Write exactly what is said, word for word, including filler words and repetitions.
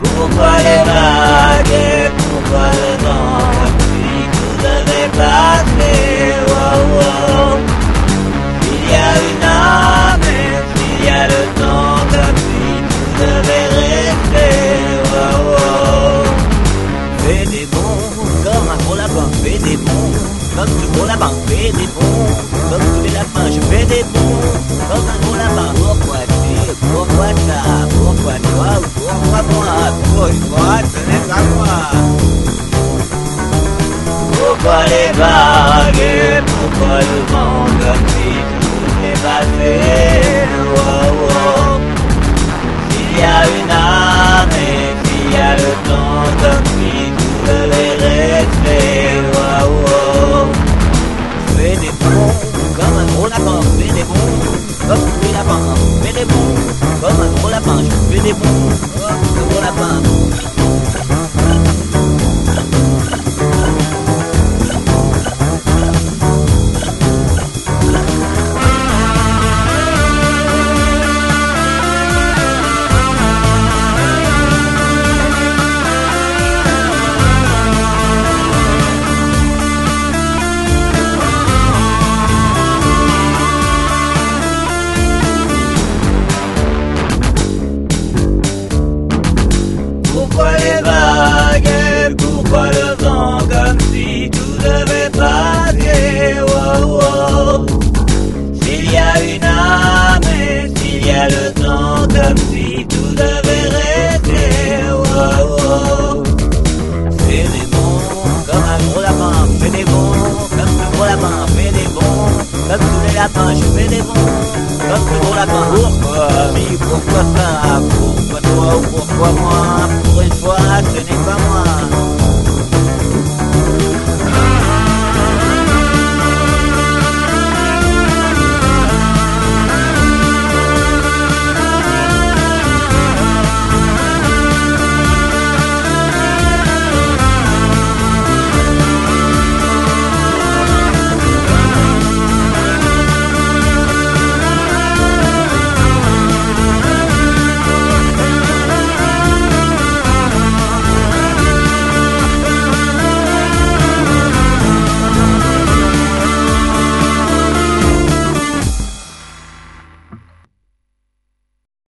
Pourquoi les vagues et pourquoi le vent? Si tout devait passer, oh, oh. Il y a une âme et s'il y a le temps, comme si tout devait rester, oh, oh. Fais des bons comme un gros lapin, fais des bons comme ce gros lapin, fais des bons comme tous les lapins, je fais des bons comme un gros lapin. Pourquoi tu, pourquoi ça, pourquoi toi ou pourquoi moi? Pour une fois, ce n'est pas moi. Pourquoi les vagues et pourquoi le vent, comme si tout est passé, oh, oh. S'il y a une âme et s'il y a le temps, comme si tout devait rester, oh, oh. Fais des bons comme un gros lapin, fais des bons comme tous les lapins, fais des bons comme un gros lapin, je fais des bons comme un gros lapin. Pourquoi les vagues et pourquoi le vent, comme si tout devait passer, oh, oh. S'il y a une âme et s'il y a le temps, comme si tout devait rester, oh, oh. Fais des bons comme un gros lapin, fais des bons comme ce gros lapin, fais des bons comme tous les lapins, je fais des bons comme ce gros lapin. Pourquoi, oui, pourquoi ça, pourquoi toi ou pourquoi moi? Pour une fois, ce n'est pas moi.